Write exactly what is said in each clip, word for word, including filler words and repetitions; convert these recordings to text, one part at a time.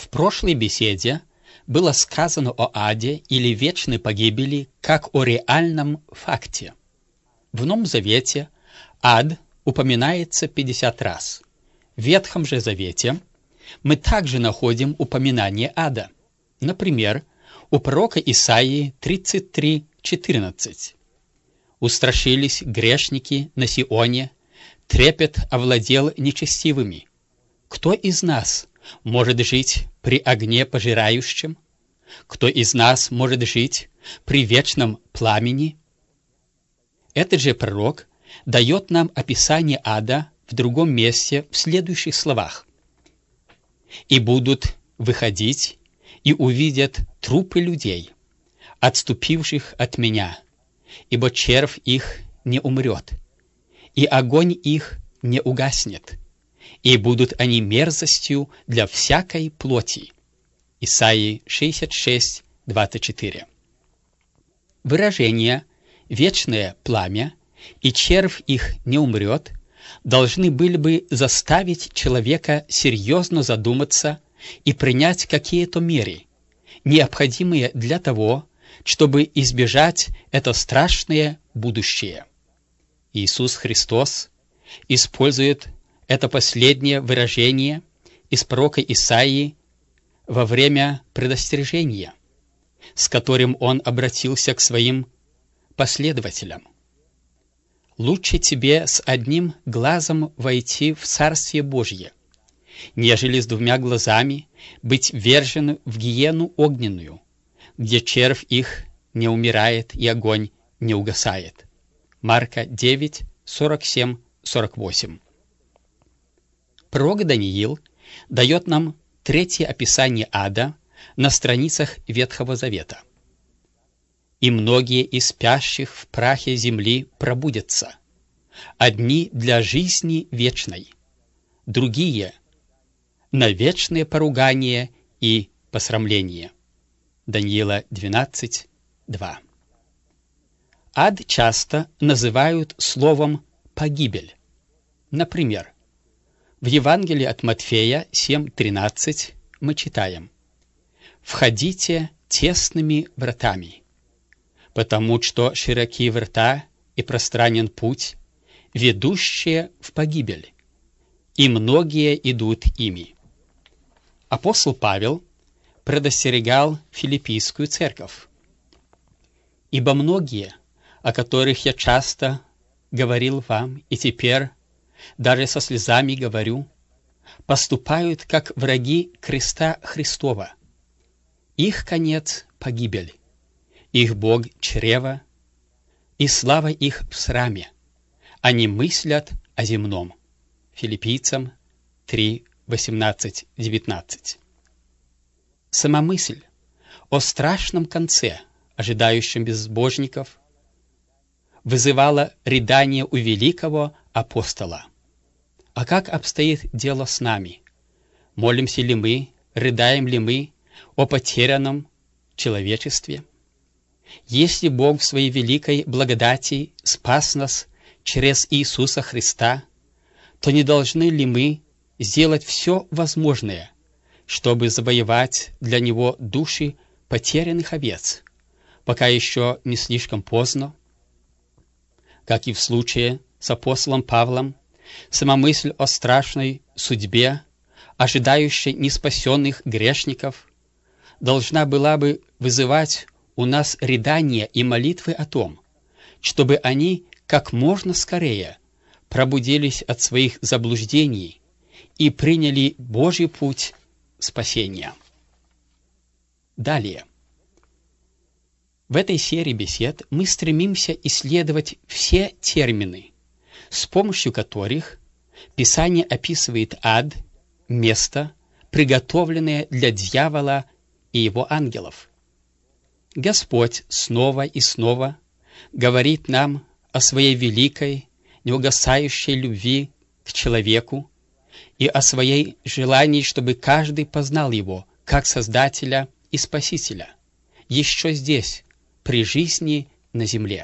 прошлой беседе было сказано о аде или вечной погибели как о реальном факте. В Новом Завете ад упоминается пятьдесят раз. В Ветхом же Завете мы также находим упоминание ада. Например, у пророка Исаии тридцать три четырнадцать. «Устрашились грешники на Сионе, трепет овладел нечестивыми. Кто из нас может жить при огне пожирающем? Кто из нас может жить при вечном пламени?» Этот же пророк дает нам описание ада в другом месте в следующих словах. «И будут выходить, и увидят трупы людей, отступивших от меня, ибо червь их не умрет, и огонь их не угаснет, и будут они мерзостью для всякой плоти». Исаии шестьдесят шесть двадцать четыре. Выражение «вечное пламя» и «червь их не умрет» должны были бы заставить человека серьезно задуматься и принять какие-то меры, необходимые для того, чтобы избежать это страшное будущее. Иисус Христос использует это последнее выражение из пророка Исаии во время предостережения, с которым он обратился к своим последователям. «Лучше тебе с одним глазом войти в Царствие Божье, нежели с двумя глазами быть ввержен в гиену огненную, где червь их не умирает и огонь не угасает». Марка девять сорок семь сорок восемь. Пророк Даниил дает нам третье описание ада на страницах Ветхого Завета. «И многие из спящих в прахе земли пробудятся, одни для жизни вечной, другие на вечное поругание и посрамление». Даниила двенадцать два. Ад часто называют словом «погибель». Например, в Евангелии от Матфея семь тринадцать мы читаем: «Входите тесными вратами, потому что широки врата и пространен путь, ведущие в погибель, и многие идут ими». Апостол Павел предостерегал Филиппийскую церковь: «Ибо многие, о которых я часто говорил вам, и теперь даже со слезами говорю, поступают как враги креста Христова. Их конец — погибель, их Бог — чрево, и слава их в сраме. Они мыслят о земном». Филиппийцам три восемнадцать девятнадцать. Сама мысль о страшном конце, ожидающем безбожников, вызывала рыдание у великого апостола. А как обстоит дело с нами? Молимся ли мы, рыдаем ли мы о потерянном человечестве? Если Бог в своей великой благодати спас нас через Иисуса Христа, то не должны ли мы сделать все возможное, чтобы завоевать для Него души потерянных овец, пока еще не слишком поздно? Как и в случае с апостолом Павлом, сама мысль о страшной судьбе, ожидающей неспасенных грешников, должна была бы вызывать у нас рыдания и молитвы о том, чтобы они как можно скорее пробудились от своих заблуждений и приняли Божий путь спасения. Далее. В этой серии бесед мы стремимся исследовать все термины, с помощью которых Писание описывает ад, место, приготовленное для дьявола и его ангелов. Господь снова и снова говорит нам о своей великой, неугасающей любви к человеку и о своей желании, чтобы каждый познал Его как Создателя и Спасителя, еще здесь, при жизни на земле.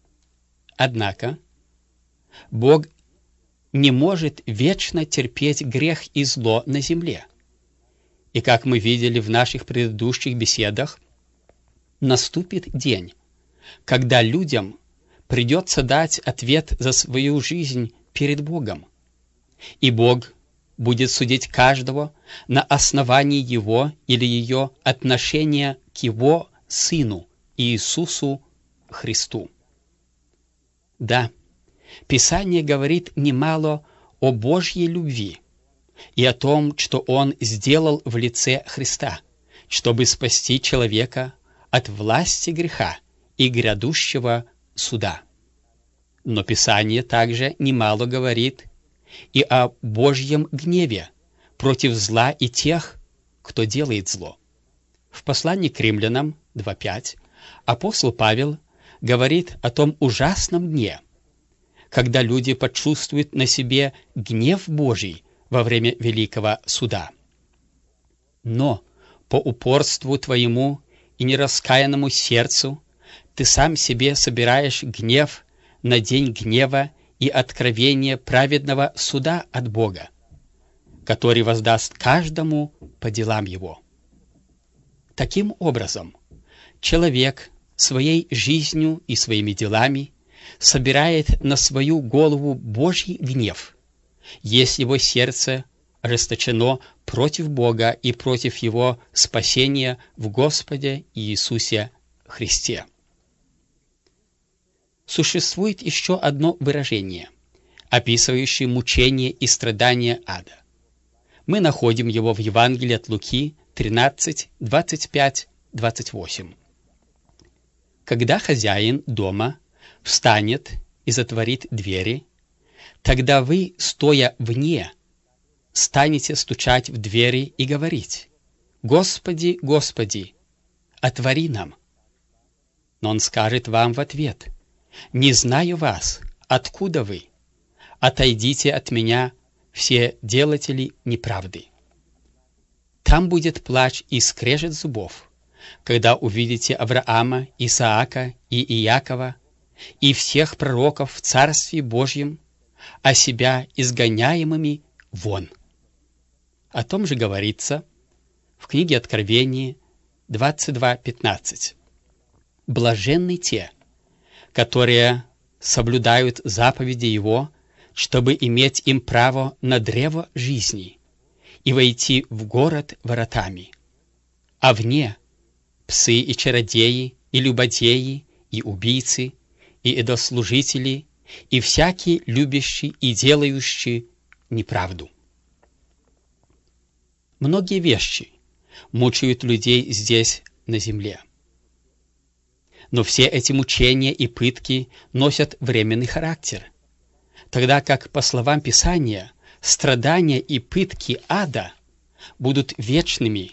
Однако Бог не может вечно терпеть грех и зло на земле, И как мы видели в наших предыдущих беседах, наступит день, когда людям придется дать ответ за свою жизнь перед Богом. И Бог будет судить каждого на основании его или ее отношения к его Сыну Иисусу Христу. Да, Писание говорит немало о Божьей любви и о том, что Он сделал в лице Христа, чтобы спасти человека от власти греха и грядущего суда. Но Писание также немало говорит и о Божьем гневе против зла и тех, кто делает зло. В послании к римлянам два пять апостол Павел говорит о том ужасном дне, когда люди почувствуют на себе гнев Божий во время великого суда. Но по упорству твоему и нераскаянному сердцу ты сам себе собираешь гнев на день гнева и откровения праведного суда от Бога, который воздаст каждому по делам его. Таким образом, человек своей жизнью и своими делами собирает на свою голову Божий гнев, если его сердце ожесточено против Бога и против Его спасения в Господе Иисусе Христе. Существует еще одно выражение, описывающее мучение и страдания ада. Мы находим его в Евангелии от Луки тринадцать, двадцать пять, двадцать восемь. Когда хозяин дома встанет и затворит двери, тогда вы, стоя вне, станете стучать в двери и говорить: «Господи, Господи, отвори нам». Но он скажет вам в ответ: «Не знаю вас, откуда вы? Отойдите от меня, все делатели неправды». Там будет плач и скрежет зубов, когда увидите Авраама, Исаака и Иакова и всех пророков в Царстве Божьем, а себя изгоняемыми вон. О том же говорится в книге Откровения двадцать два пятнадцать. «Блаженны те, которые соблюдают заповеди Его, чтобы иметь им право на древо жизни и войти в город воротами. А вне псы и чародеи, и любодеи, и убийцы, и идослужители, и всякие любящие и делающие неправду». Многие вещи мучают людей здесь, на земле. Но все эти мучения и пытки носят временный характер, тогда как, по словам Писания, страдания и пытки ада будут вечными,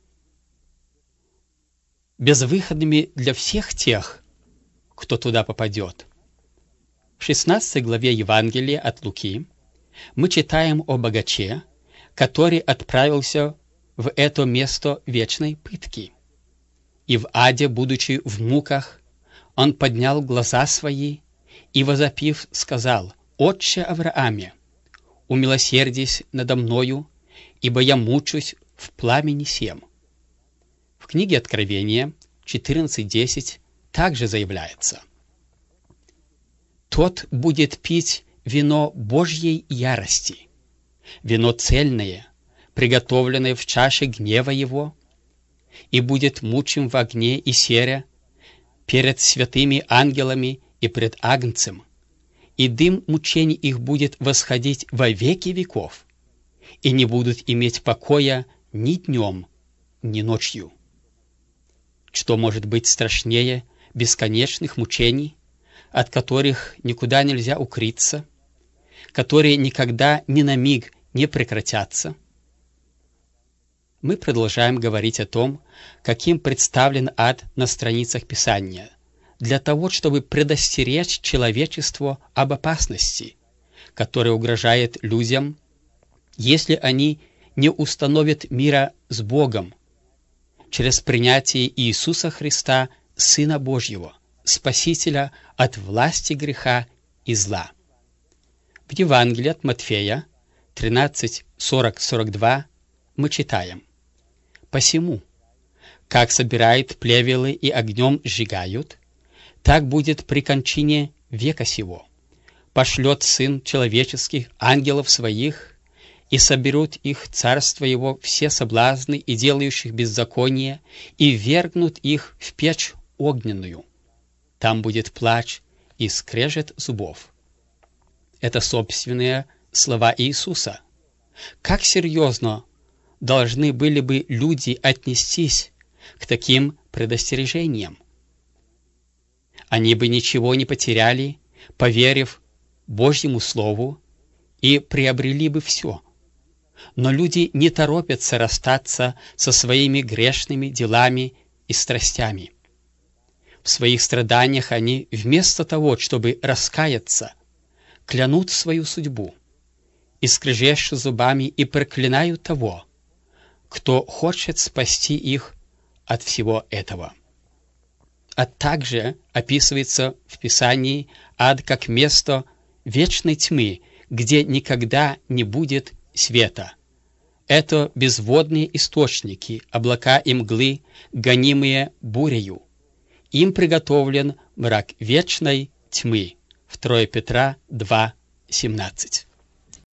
безвыходными для всех тех, кто туда попадет. В шестнадцатой главе Евангелия от Луки мы читаем о богаче, который отправился в это место вечной пытки. И в аде, будучи в муках, он поднял глаза свои и, возопив, сказал: «Отче Аврааме, умилосердись надо мною, ибо я мучусь в пламени сем». В книге Откровения четырнадцать десять также заявляется: «Тот будет пить вино Божьей ярости, вино цельное, приготовленное в чаше гнева его, и будет мучим в огне и сере перед святыми ангелами и пред Агнцем, и дым мучений их будет восходить во веки веков, и не будут иметь покоя ни днем, ни ночью». Что может быть страшнее бесконечных мучений, от которых никуда нельзя укрыться, которые никогда ни на миг не прекратятся? Мы продолжаем говорить о том, каким представлен ад на страницах Писания, для того, чтобы предостеречь человечество об опасности, которая угрожает людям, если они не установят мира с Богом через принятие Иисуса Христа, Сына Божьего, Спасителя от власти греха и зла. В Евангелии от Матфея тринадцать сорок сорок два мы читаем: Посему, как собирают плевелы и огнем сжигают, так будет при кончине века сего. Пошлет Сын Человеческих ангелов Своих, и соберут их царство Его все соблазны и делающих беззаконие, и ввергнут их в печь огненную. Там будет плач и скрежет зубов». Это собственные слова Иисуса. Как серьезно должны были бы люди отнестись к таким предостережениям? Они бы ничего не потеряли, поверив Божьему Слову, и приобрели бы все. Но люди не торопятся расстаться со своими грешными делами и страстями. В своих страданиях они, вместо того, чтобы раскаяться, клянут свою судьбу, и скрежещут зубами и проклинают того, кто хочет спасти их от всего этого. А также описывается в Писании ад как место вечной тьмы, где никогда не будет света. Это безводные источники, облака и мглы, гонимые бурею. Им приготовлен мрак вечной тьмы. второе Петра два семнадцать.